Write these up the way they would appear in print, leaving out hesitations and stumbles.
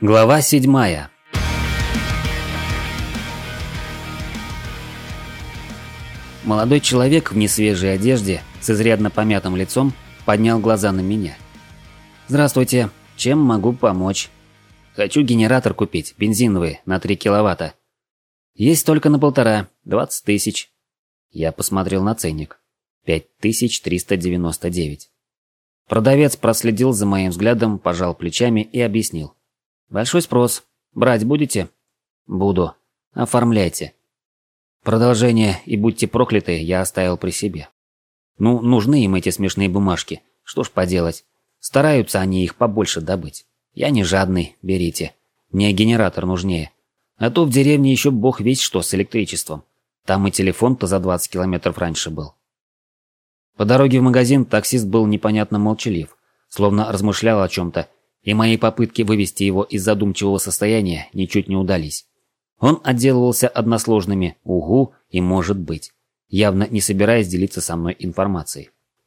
Глава 7. Молодой человек в несвежей одежде с изрядно помятым лицом поднял глаза на меня. «Здравствуйте. Чем могу помочь?» «Хочу генератор купить, бензиновый, на 3 киловатта». «Есть только на 1,5, 20 тысяч». Я посмотрел на ценник. 5399. Продавец проследил за моим взглядом, пожал плечами и объяснил. «Большой спрос. Брать будете?» «Буду. Оформляйте». Продолжение «и будьте прокляты» я оставил при себе. Ну, нужны им эти смешные бумажки. Что ж поделать. Стараются они их побольше добыть. Я не жадный, берите. Мне генератор нужнее. А то в деревне еще бог весть что с электричеством. Там и телефон-то за 20 километров раньше был. По дороге в магазин таксист был непонятно молчалив, словно размышлял о чем-то, и мои попытки вывести его из задумчивого состояния ничуть не удались. Он отделывался односложными «угу» и «может быть», явно не собираясь делиться со мной информацией.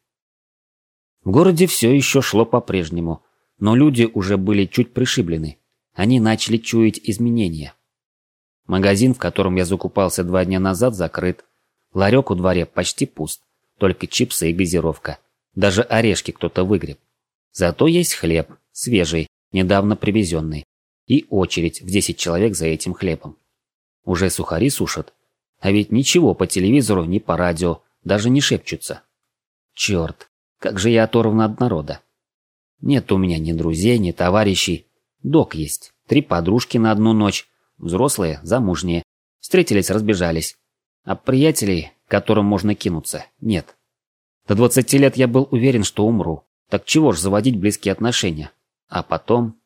В городе все еще шло по-прежнему, но люди уже были чуть пришиблены. Они начали чуять изменения. Магазин, в котором я закупался 2 дня назад, закрыт. Ларек у дворе почти пуст, только чипсы и газировка. Даже орешки кто-то выгреб. Зато есть хлеб, свежий, недавно привезенный. И очередь в 10 человек за этим хлебом. Уже сухари сушат. А ведь ничего по телевизору, ни по радио, даже не шепчутся. Черт, как же я оторван от народа. Нет у меня ни друзей, ни товарищей. Док есть, 3 подружки на одну ночь. Взрослые, замужние. Встретились, разбежались. А приятелей, к которым можно кинуться, нет. До 20 лет я был уверен, что умру. Так чего ж заводить близкие отношения? А потом...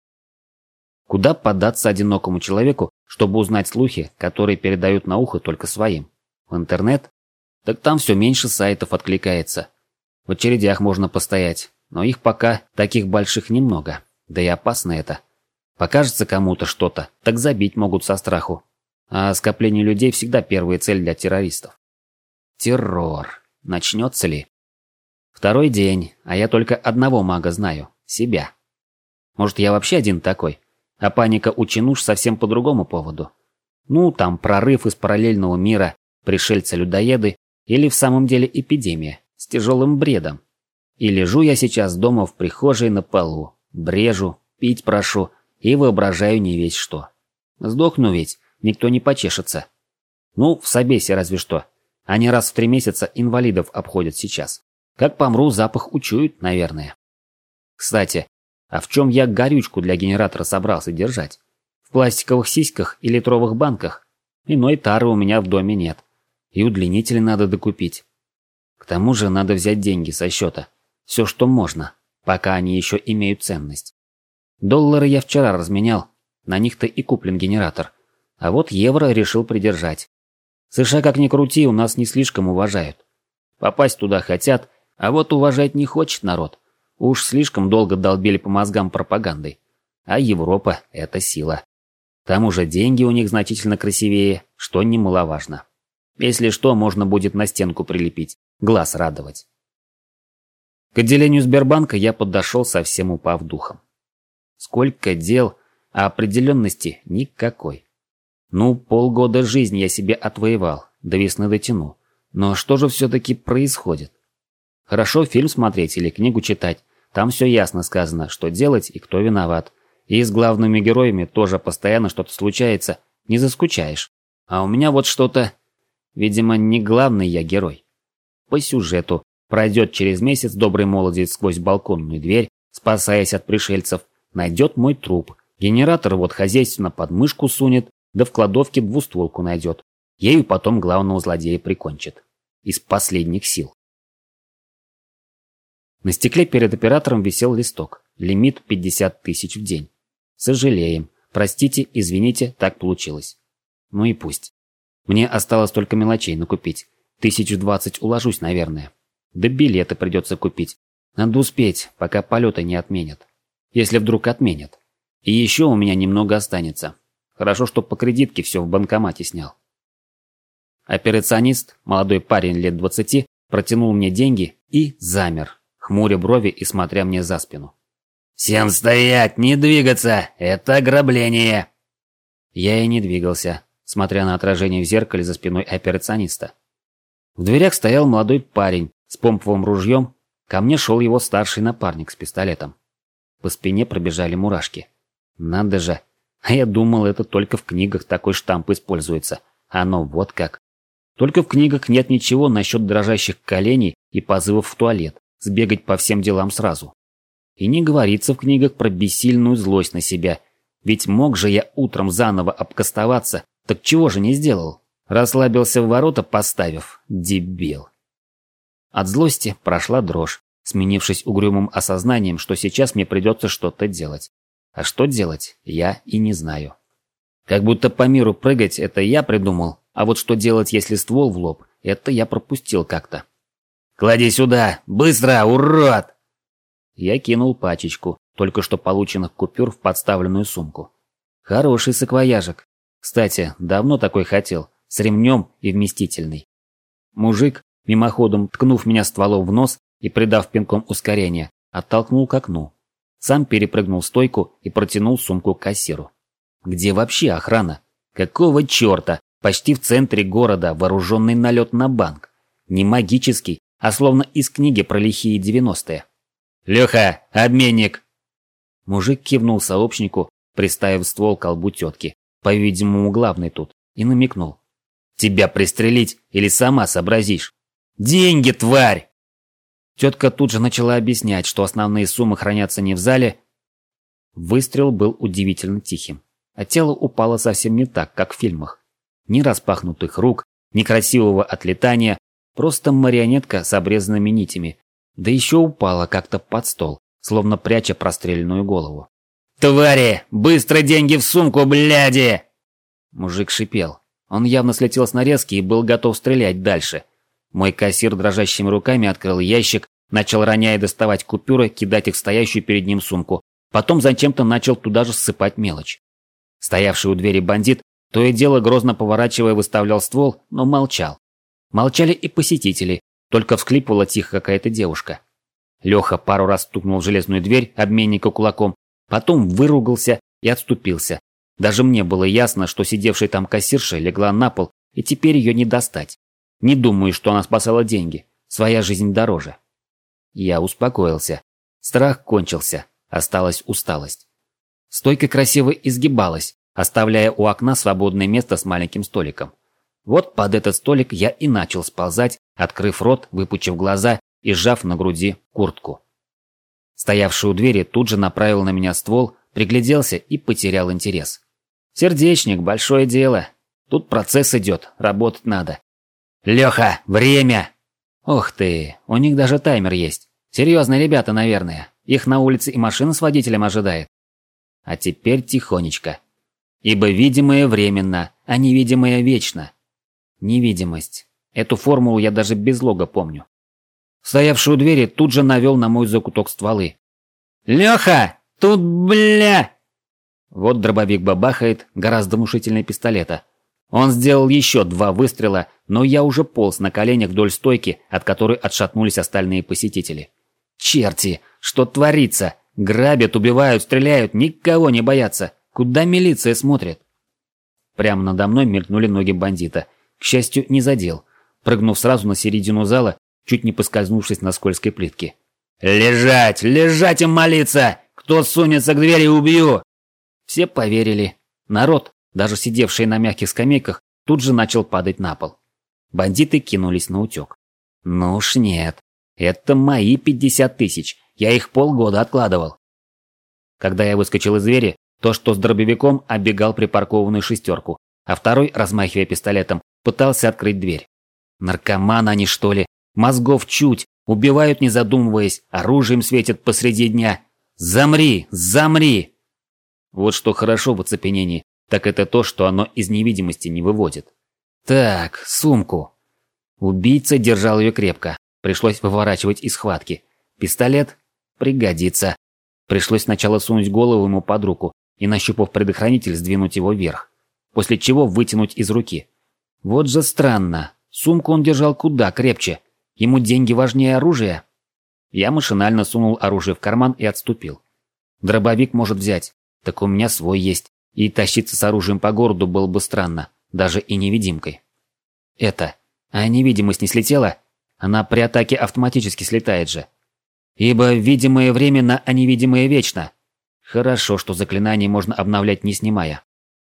Куда податься одинокому человеку, чтобы узнать слухи, которые передают на ухо только своим? В интернет? Так там все меньше сайтов откликается. В очередях можно постоять, но их пока таких больших немного. Да и опасно это. Покажется кому-то что-то, так забить могут со страху. А скопление людей всегда первая цель для террористов. Террор. Начнется ли? 2-й день, а я только одного мага знаю. Себя. Может, я вообще один такой? А паника у чинуш совсем по другому поводу. Ну, там прорыв из параллельного мира, пришельцы-людоеды, или в самом деле эпидемия, с тяжелым бредом. И лежу я сейчас дома в прихожей на полу, брежу, пить прошу и воображаю не весь что. Сдохну ведь, никто не почешется. Ну, в собесе разве что. Они раз в 3 месяца инвалидов обходят сейчас. Как помру, запах учуют, наверное. Кстати, а в чем я горючку для генератора собрался держать? В пластиковых сиськах и литровых банках? Иной тары у меня в доме нет. И удлинители надо докупить. К тому же надо взять деньги со счета. Все, что можно, пока они еще имеют ценность. Доллары я вчера разменял, на них-то и куплен генератор. А вот евро решил придержать. США, как ни крути, у нас не слишком уважают. Попасть туда хотят, а вот уважать не хочет народ. Уж слишком долго долбили по мозгам пропагандой. А Европа – это сила. К тому же деньги у них значительно красивее, что немаловажно. Если что, можно будет на стенку прилепить, глаз радовать. К отделению Сбербанка я подошел, совсем упав духом. Сколько дел, а определенности никакой. Ну, полгода жизни я себе отвоевал, до весны дотяну. Но что же все-таки происходит? Хорошо фильм смотреть или книгу читать. Там все ясно сказано, что делать и кто виноват. И с главными героями тоже постоянно что-то случается, не заскучаешь. А у меня вот что-то... Видимо, не главный я герой. По сюжету пройдет через месяц добрый молодец сквозь балконную дверь, спасаясь от пришельцев, найдет мой труп. Генератор вот хозяйственно под мышку сунет, да в кладовке двустволку найдет. Ею потом главного злодея прикончит. Из последних сил. На стекле перед оператором висел листок. Лимит 50 тысяч в день. Сожалеем. Простите, извините, так получилось. Ну и пусть. Мне осталось только мелочей накупить. 1020 уложусь, наверное. Да билеты придется купить. Надо успеть, пока полеты не отменят. Если вдруг отменят. И еще у меня немного останется. Хорошо, что по кредитке все в банкомате снял. Операционист, молодой парень лет 20, протянул мне деньги и замер, хмуря брови и смотря мне за спину. «Всем стоять, не двигаться! Это ограбление!» Я и не двигался, смотря на отражение в зеркале за спиной операциониста. В дверях стоял молодой парень с помповым ружьем, ко мне шел его старший напарник с пистолетом. По спине пробежали мурашки. Надо же, а я думал, это только в книгах такой штамп используется. Оно вот как. Только в книгах нет ничего насчет дрожащих коленей и позывов в туалет, сбегать по всем делам сразу. И не говорится в книгах про бессильную злость на себя. Ведь мог же я утром заново обкастоваться, так чего же не сделал? Расслабился в ворота, поставив. Дебил. От злости прошла дрожь, сменившись угрюмым осознанием, что сейчас мне придется что-то делать. А что делать, я и не знаю. Как будто по миру прыгать – это я придумал, а вот что делать, если ствол в лоб – это я пропустил как-то. «Клади сюда! Быстро, урод!» Я кинул пачечку, только что полученных купюр в подставленную сумку. Хороший саквояжик. Кстати, давно такой хотел, с ремнем и вместительный. Мужик, мимоходом ткнув меня стволом в нос и придав пинком ускорения, оттолкнул к окну. Сам перепрыгнул стойку и протянул сумку к кассиру. Где вообще охрана? Какого черта? Почти в центре города вооруженный налет на банк. Не магический, а словно из книги про лихие 90-е. «Леха, обменник!» Мужик кивнул сообщнику, приставив ствол к колбу тетки, по-видимому, главный тут, и намекнул. «Тебя пристрелить или сама сообразишь? Деньги, тварь!» Тетка тут же начала объяснять, что основные суммы хранятся не в зале. Выстрел был удивительно тихим, а тело упало совсем не так, как в фильмах. Ни распахнутых рук, ни красивого отлетания, просто марионетка с обрезанными нитями, да еще упала как-то под стол, словно пряча простреленную голову. «Твари! Быстро деньги в сумку, бляди!» Мужик шипел. Он явно слетел с нарезки и был готов стрелять дальше. Мой кассир дрожащими руками открыл ящик, начал роняя доставать купюры, кидать их в стоящую перед ним сумку. Потом зачем-то начал туда же ссыпать мелочь. Стоявший у двери бандит, то и дело грозно поворачивая, выставлял ствол, но молчал. Молчали и посетители, только всхлипывала тихо какая-то девушка. Леха пару раз стукнул в железную дверь обменника кулаком, потом выругался и отступился. Даже мне было ясно, что сидевшая там кассирша легла на пол, и теперь ее не достать. Не думаю, что она спасала деньги. Своя жизнь дороже. Я успокоился. Страх кончился. Осталась усталость. Стойка красиво изгибалась, оставляя у окна свободное место с маленьким столиком. Вот под этот столик я и начал сползать, открыв рот, выпучив глаза и сжав на груди куртку. Стоявший у двери тут же направил на меня ствол, пригляделся и потерял интерес. Сердечник, большое дело. Тут процесс идет, работать надо. «Леха, время!» Ох ты, у них даже таймер есть. Серьезные ребята, наверное. Их на улице и машина с водителем ожидает. А теперь тихонечко. Ибо видимое временно, а невидимое вечно. Невидимость. Эту формулу я даже без лога помню. Стоявший у двери тут же навел на мой закуток стволы. «Леха, тут бля!» Вот дробовик бабахает, гораздо внушительнее пистолета. Он сделал еще 2 выстрела, но я уже полз на коленях вдоль стойки, от которой отшатнулись остальные посетители. Черти, что творится? Грабят, убивают, стреляют, никого не боятся. Куда милиция смотрит? Прямо надо мной мелькнули ноги бандита. К счастью, не задел. Прыгнув сразу на середину зала, чуть не поскользнувшись на скользкой плитке. «Лежать! Лежать и молиться! Кто сунется к двери, убью!» Все поверили. Народ, даже сидевший на мягких скамейках, тут же начал падать на пол. Бандиты кинулись на утек. Ну уж нет. Это мои 50 тысяч. Я их полгода откладывал. Когда я выскочил из двери, то, что с дробовиком, оббегал припаркованную шестерку, а второй, размахивая пистолетом, пытался открыть дверь. Наркоманы они, что ли? Мозгов чуть. Убивают, не задумываясь, оружием светят посреди дня. Замри! Замри! Вот что хорошо в оцепенении, так это то, что оно из невидимости не выводит. Так, сумку. Убийца держал ее крепко. Пришлось выворачивать из схватки. Пистолет? Пригодится. Пришлось сначала сунуть голову ему под руку и, нащупав предохранитель, сдвинуть его вверх. После чего вытянуть из руки. Вот же странно. Сумку он держал куда крепче. Ему деньги важнее оружия. Я машинально сунул оружие в карман и отступил. Дробовик может взять, так у меня свой есть. И тащиться с оружием по городу было бы странно, даже и невидимкой. А невидимость не слетела? Она при атаке автоматически слетает же. Ибо видимое временно, а невидимое вечно. Хорошо, что заклинание можно обновлять не снимая.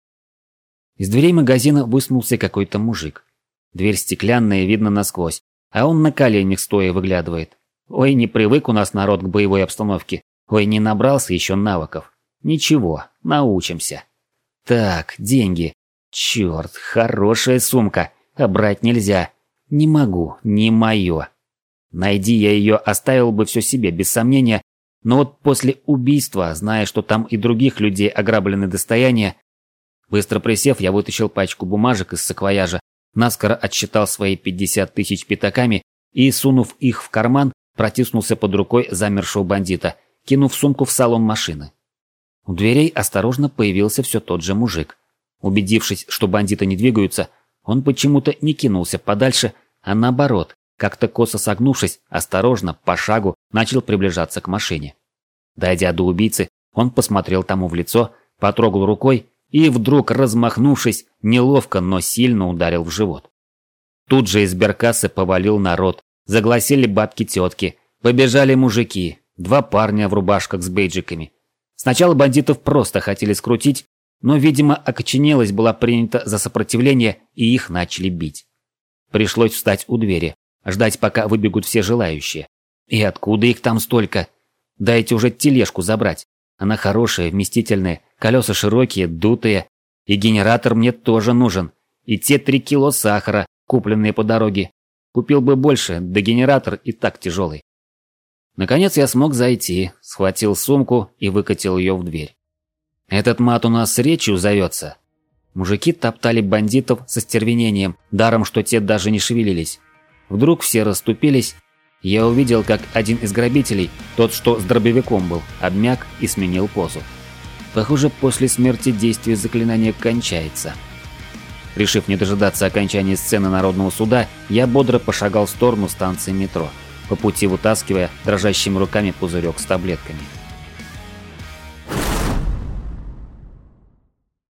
Из дверей магазина высунулся какой-то мужик. Дверь стеклянная, видно насквозь, а он на коленях стоя выглядывает. Ой, не привык у нас народ к боевой обстановке. Ой, не набрался еще навыков. Ничего, научимся. Так, деньги. Черт, хорошая сумка, а брать нельзя. Не могу, не мое. Найди я ее, оставил бы все себе, без сомнения. Но вот после убийства, зная, что там и других людей ограблены достояния, быстро присев, я вытащил пачку бумажек из саквояжа, наскоро отсчитал свои 50 тысяч пятаками и, сунув их в карман, протиснулся под рукой замершего бандита, кинув сумку в салон машины. У дверей осторожно появился все тот же мужик. Убедившись, что бандиты не двигаются, он почему-то не кинулся подальше, а наоборот, как-то косо согнувшись, осторожно, по шагу, начал приближаться к машине. Дойдя до убийцы, он посмотрел тому в лицо, потрогал рукой и вдруг, размахнувшись, неловко, но сильно ударил в живот. Тут же из сберкассы повалил народ, загласили бабки-тетки, побежали мужики, 2 парня в рубашках с бейджиками. Сначала бандитов просто хотели скрутить, но, видимо, окоченелость была принята за сопротивление, и их начали бить. Пришлось встать у двери, ждать, пока выбегут все желающие. И откуда их там столько? Дайте уже тележку забрать. Она хорошая, вместительная, колеса широкие, дутые. И генератор мне тоже нужен. И те 3 кило сахара, купленные по дороге. Купил бы больше, да генератор и так тяжелый. Наконец я смог зайти, схватил сумку и выкатил ее в дверь. Этот мат у нас с речью зовется. Мужики топтали бандитов со стервенением, даром, что те даже не шевелились. Вдруг все расступились. Я увидел, как один из грабителей, тот, что с дробовиком был, обмяк и сменил позу. Похоже, после смерти действие заклинания кончается. Решив не дожидаться окончания сцены народного суда, я бодро пошагал в сторону станции метро, по пути вытаскивая дрожащими руками пузырек с таблетками.